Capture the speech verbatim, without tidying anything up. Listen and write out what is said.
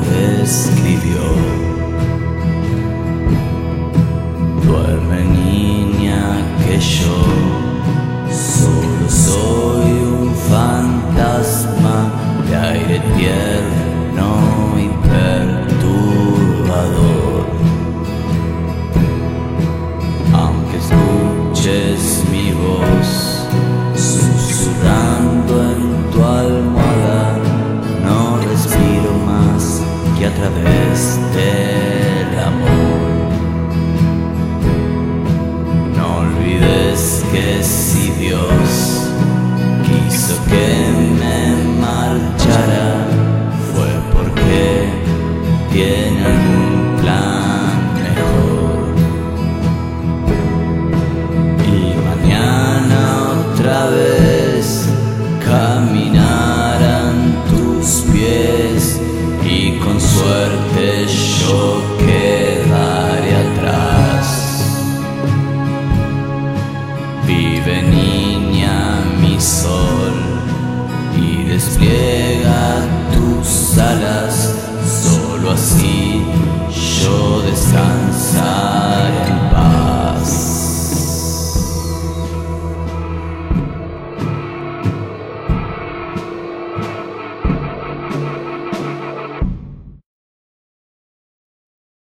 escribió. Duerme, niña, que yo solo soy un fantasma de aire tierno y perturbador. Aunque escuches mi voz susurrando en tu almohada, no respiro más que a través del amor. No olvides que si Dios quiso que me marchara, fue porque tiene algún plan.